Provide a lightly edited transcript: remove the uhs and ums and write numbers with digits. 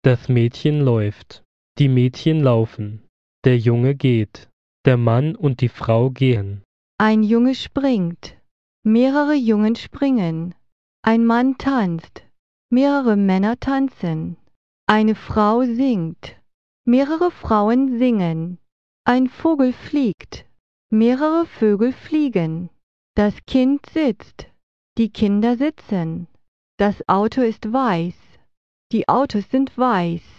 Das Mädchen läuft. Die Mädchen laufen. Der Junge geht. Der Mann und die Frau gehen. Ein Junge springt. Mehrere Jungen springen. Ein Mann tanzt. Mehrere Männer tanzen. Eine Frau singt. Mehrere Frauen singen. Ein Vogel fliegt. Mehrere Vögel fliegen. Das Kind sitzt. Die Kinder sitzen. Das Auto ist weiß. Die Autos sind weiß.